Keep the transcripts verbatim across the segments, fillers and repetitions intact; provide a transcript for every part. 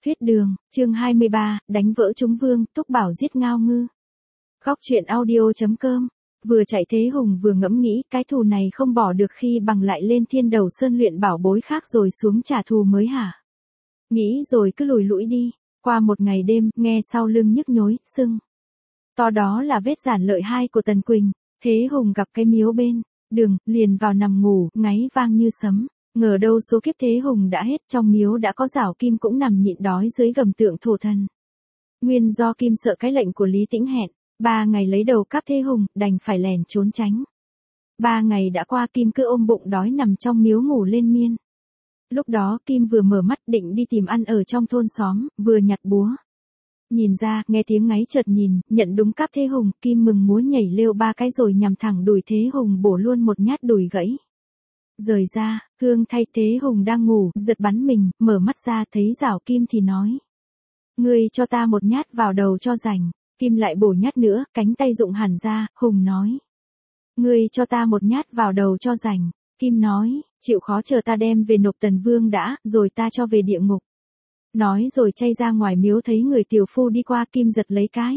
Huyết đường, chương hai mươi ba, đánh vỡ chúng vương, Túc Bảo giết Ngao Ngư. Góc truyện audio chấm com. Vừa chạy Thế Hùng vừa ngẫm nghĩ cái thù này không bỏ được khi bằng lại lên Thiên Đầu Sơn luyện bảo bối khác rồi xuống trả thù mới hả? Nghĩ rồi cứ lùi lũi đi. Qua một ngày đêm, nghe sau lưng nhức nhối, sưng. To đó là vết giản lợi hai của Tần Quỳnh. Thế Hùng gặp cái miếu bên đường, liền vào nằm ngủ, ngáy vang như sấm. Ngờ đâu số kiếp Thế Hùng đã hết, trong miếu đã có Giảo Kim cũng nằm nhịn đói dưới gầm tượng thổ thần. Nguyên do Kim sợ cái lệnh của Lý Tĩnh hẹn, ba ngày lấy đầu cắp Thế Hùng, đành phải lẻn trốn tránh. Ba ngày đã qua, Kim cứ ôm bụng đói nằm trong miếu ngủ lên miên. Lúc đó Kim vừa mở mắt định đi tìm ăn ở trong thôn xóm, vừa nhặt búa. Nhìn ra, nghe tiếng ngáy chợt nhìn, nhận đúng cắp Thế Hùng, Kim mừng múa nhảy lêu ba cái rồi nhằm thẳng đùi Thế Hùng bổ luôn một nhát đùi gãy. Rời ra, Hương thay Thế Hùng đang ngủ, giật bắn mình, mở mắt ra thấy Giảo Kim thì nói. Ngươi cho ta một nhát vào đầu cho rảnh. Kim lại bổ nhát nữa, cánh tay rụng hẳn ra, Hùng nói. Ngươi cho ta một nhát vào đầu cho rảnh. Kim nói, chịu khó chờ ta đem về nộp Tần Vương đã, rồi ta cho về địa ngục. Nói rồi chay ra ngoài miếu thấy người tiểu phu đi qua, Kim giật lấy cái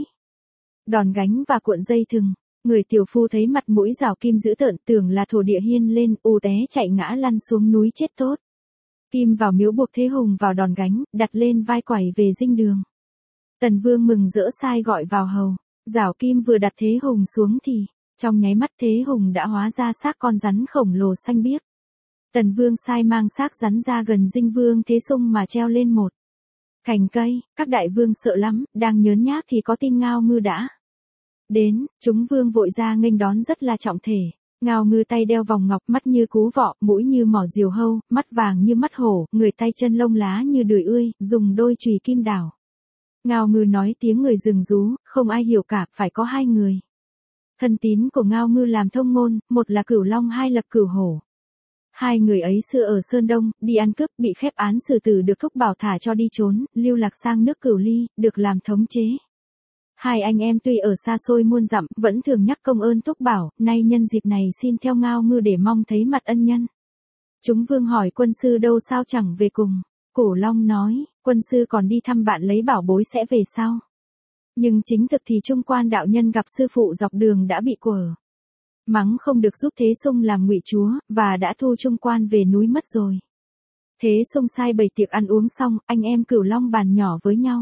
đòn gánh và cuộn dây thừng. Người tiểu phu thấy mặt mũi Giảo Kim dữ tợn, tưởng là thổ địa hiên lên, u té chạy ngã lăn xuống núi chết tốt. Kim vào miếu buộc Thế Hùng vào đòn gánh, đặt lên vai quẩy về dinh đường. Tần Vương mừng rỡ sai gọi vào hầu. Giảo Kim vừa đặt Thế Hùng xuống thì, trong nháy mắt Thế Hùng đã hóa ra xác con rắn khổng lồ xanh biếc. Tần Vương sai mang xác rắn ra gần dinh Vương Thế Sung mà treo lên một cành cây. Các đại vương sợ lắm, đang nhớn nhác thì có tin Ngao Ngư đã đến, chúng vương vội ra nghênh đón rất là trọng thể. Ngao Ngư tay đeo vòng ngọc, mắt như cú vọ, mũi như mỏ diều hâu, mắt vàng như mắt hổ, người tay chân lông lá như đười ươi, dùng đôi chùy kim đảo. Ngao Ngư nói tiếng người rừng rú, không ai hiểu cả, phải có hai người. Thân tín của Ngao Ngư làm thông ngôn, một là Cửu Long, hai là Cửu Hổ. Hai người ấy xưa ở Sơn Đông, đi ăn cướp, bị khép án xử tử được Thúc Bảo thả cho đi trốn, lưu lạc sang nước Cửu Ly, được làm thống chế. Hai anh em tuy ở xa xôi muôn dặm, vẫn thường nhắc công ơn Thúc Bảo, nay nhân dịp này xin theo Ngao Ngư để mong thấy mặt ân nhân. Chúng vương hỏi quân sư đâu sao chẳng về cùng. Cổ Long nói, quân sư còn đi thăm bạn lấy bảo bối sẽ về sau. Nhưng chính thực thì Trung Quan đạo nhân gặp sư phụ dọc đường đã bị quở mắng không được giúp Thế Sung làm ngụy chúa, và đã thu Trung Quan về núi mất rồi. Thế Sung sai bày tiệc ăn uống xong, anh em Cửu Long bàn nhỏ với nhau.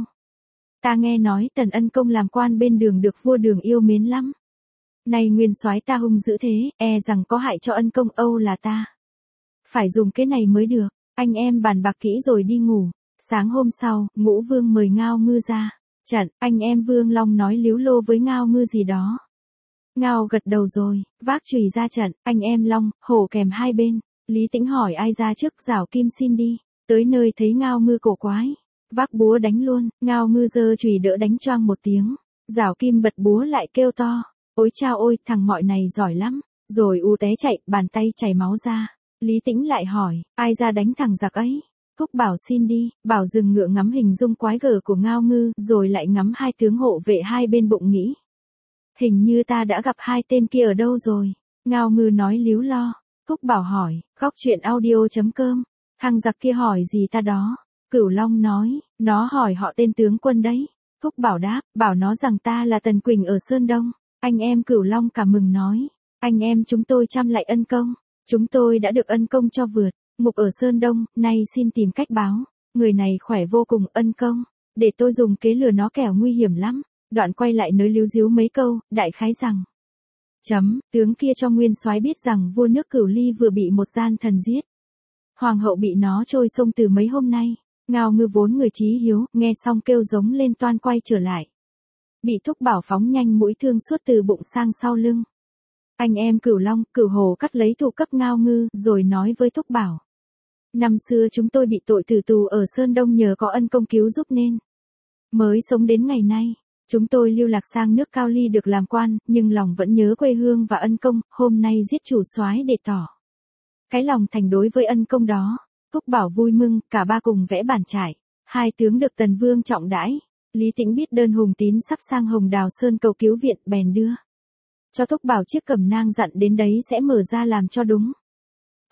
Ta nghe nói Tần Ân Công làm quan bên Đường được vua Đường yêu mến lắm. Này nguyên soái ta hung dữ thế, e rằng có hại cho Ân Công Âu là ta. Phải dùng cái này mới được. Anh em bàn bạc kỹ rồi đi ngủ. Sáng hôm sau, Ngũ Vương mời Ngao Ngư ra trận. Anh em Vương Long nói líu lô với Ngao Ngư gì đó. Ngao gật đầu rồi, vác chùy ra trận. Anh em Long, Hổ kèm hai bên. Lý Tĩnh hỏi ai ra trước, Giảo Kim xin đi. Tới nơi thấy Ngao Ngư cổ quái, vác búa đánh luôn. Ngao Ngư giơ chùy đỡ đánh choang một tiếng. Giảo Kim bật búa lại kêu to. Ôi chao ôi, thằng mọi này giỏi lắm. Rồi u té chạy, bàn tay chảy máu ra. Lý Tĩnh lại hỏi, ai ra đánh thằng giặc ấy? Thúc Bảo xin đi. Bảo dừng ngựa ngắm hình dung quái gở của Ngao Ngư, rồi lại ngắm hai tướng hộ vệ hai bên bụng nghĩ. Hình như ta đã gặp hai tên kia ở đâu rồi. Ngao Ngư nói líu lo. Thúc Bảo hỏi, góc truyện audio chấm com. Thằng giặc kia hỏi gì ta đó? Cửu Long nói, nó hỏi họ tên tướng quân đấy. Thúc Bảo đáp, bảo nó rằng ta là Tần Quỳnh ở Sơn Đông. Anh em Cửu Long cả mừng nói, anh em chúng tôi chăm lại ân công. Chúng tôi đã được ân công cho vượt ngục ở Sơn Đông, nay xin tìm cách báo. Người này khỏe vô cùng, ân công. Để tôi dùng kế lừa nó kẻo nguy hiểm lắm. Đoạn quay lại nới líu díu mấy câu, đại khái rằng. Chấm, tướng kia cho nguyên soái biết rằng vua nước Cửu Ly vừa bị một gian thần giết. Hoàng hậu bị nó trôi sông từ mấy hôm nay. Ngao Ngư vốn người chí hiếu, nghe xong kêu giống lên toan quay trở lại. Bị Thúc Bảo phóng nhanh mũi thương suốt từ bụng sang sau lưng. Anh em Cửu Long, Cửu Hổ cắt lấy thù cấp Ngao Ngư, rồi nói với Thúc Bảo. Năm xưa chúng tôi bị tội tử tù ở Sơn Đông nhờ có ân công cứu giúp nên mới sống đến ngày nay. Chúng tôi lưu lạc sang nước Cao Ly được làm quan, nhưng lòng vẫn nhớ quê hương và ân công, hôm nay giết chủ soái để tỏ cái lòng thành đối với ân công đó. Thúc Bảo vui mừng, cả ba cùng vẽ bản trải. Hai tướng được Tần Vương trọng đãi. Lý Tĩnh biết đơn Hùng Tín sắp sang Hồng Đào Sơn cầu cứu viện, bèn đưa cho Thúc Bảo chiếc cẩm nang dặn đến đấy sẽ mở ra làm cho đúng.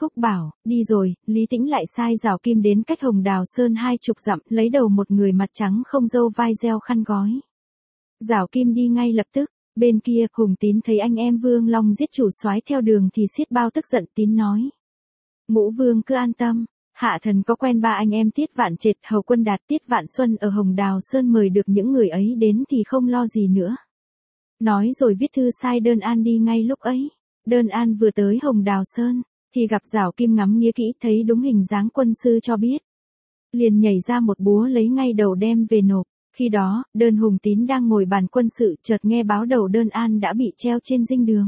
Phúc bảo, đi rồi, Lý Tĩnh lại sai Giảo Kim đến cách Hồng Đào Sơn hai chục dặm, lấy đầu một người mặt trắng không râu vai reo khăn gói. Giảo Kim đi ngay lập tức, bên kia, Hùng Tín thấy anh em Vương Long giết chủ soái theo đường thì xiết bao tức giận. Tín nói. Ngũ Vương cứ an tâm, hạ thần có quen ba anh em Tiết Vạn Trệt, Hầu Quân Đạt, Tiết Vạn Xuân ở Hồng Đào Sơn, mời được những người ấy đến thì không lo gì nữa. Nói rồi viết thư sai Đơn An đi ngay lúc ấy. Đơn An vừa tới Hồng Đào Sơn, thì gặp Giảo Kim ngắm nghía kỹ thấy đúng hình dáng quân sư cho biết. Liền nhảy ra một búa lấy ngay đầu đem về nộp. Khi đó, Đơn Hùng Tín đang ngồi bàn quân sự, chợt nghe báo đầu Đơn An đã bị treo trên dinh đường.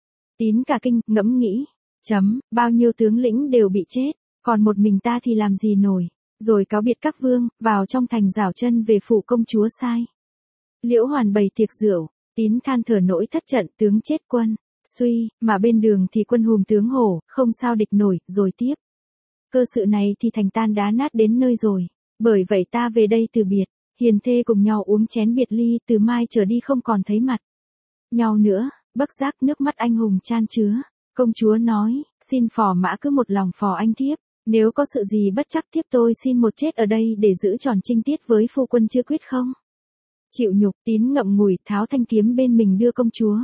Tín cả kinh, ngẫm nghĩ, chấm, bao nhiêu tướng lĩnh đều bị chết, còn một mình ta thì làm gì nổi, rồi cáo biệt các vương, vào trong thành rảo chân về phủ công chúa sai. Liễu Hoàn bày tiệc rượu, Tín than thở nỗi thất trận, tướng chết quân suy, mà bên đường thì quân hùm tướng hổ, không sao địch nổi, rồi tiếp. Cơ sự này thì thành tan đá nát đến nơi rồi, bởi vậy ta về đây từ biệt. Hiền thê cùng nhau uống chén biệt ly, từ mai trở đi không còn thấy mặt nhau nữa. Bất giác nước mắt anh hùng chan chứa. Công chúa nói, xin phò mã cứ một lòng phò anh thiếp, nếu có sự gì bất chắc thiếp tôi xin một chết ở đây để giữ tròn trinh tiết với phu quân chưa quyết không. Chịu nhục. Tín ngậm ngùi tháo thanh kiếm bên mình đưa công chúa.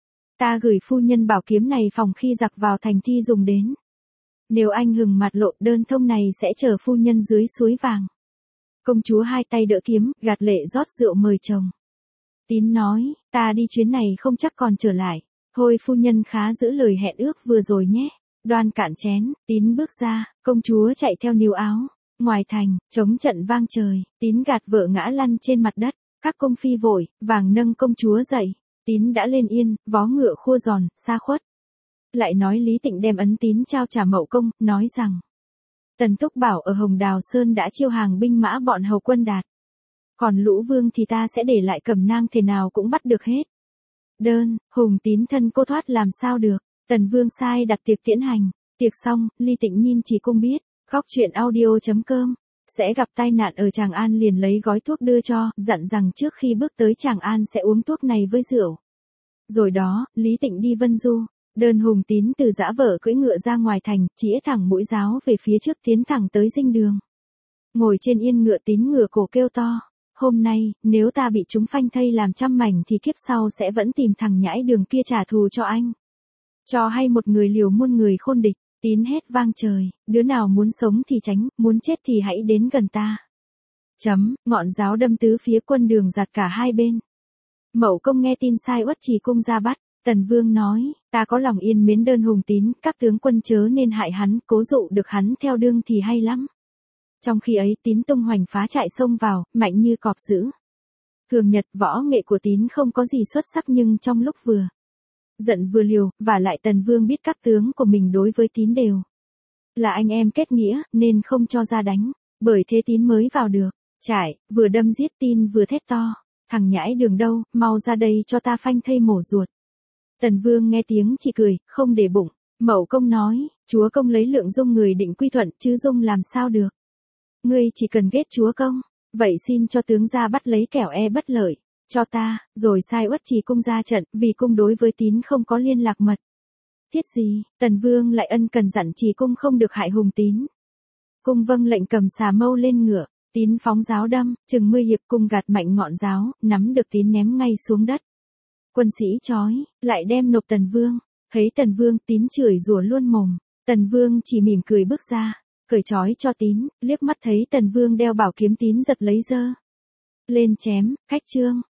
Ta gửi phu nhân bảo kiếm này phòng khi giặc vào thành thi dùng đến. Nếu anh hừng mặt lộ, đơn thông này sẽ chở phu nhân dưới suối vàng. Công chúa hai tay đỡ kiếm, gạt lệ rót rượu mời chồng. Tín nói, ta đi chuyến này không chắc còn trở lại. Thôi phu nhân khá giữ lời hẹn ước vừa rồi nhé. Đoan cạn chén, Tín bước ra, công chúa chạy theo níu áo. Ngoài thành, trống trận vang trời, Tín gạt vợ ngã lăn trên mặt đất. Các công phi vội, vàng nâng công chúa dậy. Tín đã lên yên, vó ngựa khua giòn, xa khuất. Lại nói Lý Tịnh đem ấn Tín trao trả Mậu Công, nói rằng. Tần Túc bảo ở Hồng Đào Sơn đã chiêu hàng binh mã bọn Hầu Quân Đạt. Còn Lũ Vương thì ta sẽ để lại Cẩm Nang, thế nào cũng bắt được hết. Đơn, Hùng Tín thân cô thoát làm sao được. Tần Vương sai đặt tiệc tiễn hành. Tiệc xong, Ly Tịnh nhìn chỉ cung biết. Khóc chuyện audio chấm com. Sẽ gặp tai nạn ở Tràng An liền lấy gói thuốc đưa cho, dặn rằng trước khi bước tới Tràng An sẽ uống thuốc này với rượu. Rồi đó, Lý Tịnh đi Vân Du. Đơn Hùng Tín từ giã vợ cưỡi ngựa ra ngoài thành, chĩa thẳng mũi giáo về phía trước tiến thẳng tới dinh đường. Ngồi trên yên ngựa Tín ngửa cổ kêu to. Hôm nay, nếu ta bị chúng phanh thây làm trăm mảnh thì kiếp sau sẽ vẫn tìm thằng nhãi đường kia trả thù cho anh. Cho hay một người liều muôn người khôn địch. Tín hét vang trời, đứa nào muốn sống thì tránh, muốn chết thì hãy đến gần ta. Chấm, ngọn giáo đâm tứ phía quân đường giạt cả hai bên. Mậu Công nghe tin sai Uất Trì cung ra bắt. Tần Vương nói, ta có lòng yên mến Đơn Hùng Tín, các tướng quân chớ nên hại hắn, cố dụ được hắn theo đương thì hay lắm. Trong khi ấy Tín tung hoành phá trại xông vào, mạnh như cọp dữ. Thường nhật võ nghệ của Tín không có gì xuất sắc, nhưng trong lúc vừa giận vừa liều, và lại Tần Vương biết các tướng của mình đối với Tín đều là anh em kết nghĩa, nên không cho ra đánh, bởi thế Tín mới vào được. Trải, vừa đâm giết tin vừa thét to, thằng nhãi đường đâu, mau ra đây cho ta phanh thây mổ ruột. Tần Vương nghe tiếng chỉ cười, không để bụng. Mậu Công nói, chúa công lấy Lượng Dung người định quy thuận, chứ Dung làm sao được. Ngươi chỉ cần ghét chúa công, vậy xin cho tướng ra bắt lấy kẻo e bất lợi, cho ta, rồi sai Uất Trì cung ra trận, vì cung đối với Tín không có liên lạc mật. Thiết gì, Tần Vương lại ân cần dặn Trì cung không được hại Hùng Tín. Cung vâng lệnh cầm xà mâu lên ngựa, Tín phóng giáo đâm, chừng mươi hiệp cung gạt mạnh ngọn giáo, nắm được Tín ném ngay xuống đất. Quân sĩ chói, lại đem nộp Tần Vương. Thấy Tần Vương, Tín chửi rủa luôn mồm. Tần Vương chỉ mỉm cười bước ra, cởi trói cho Tín, liếc mắt thấy Tần Vương đeo bảo kiếm, Tín giật lấy giơ lên chém, khách trương.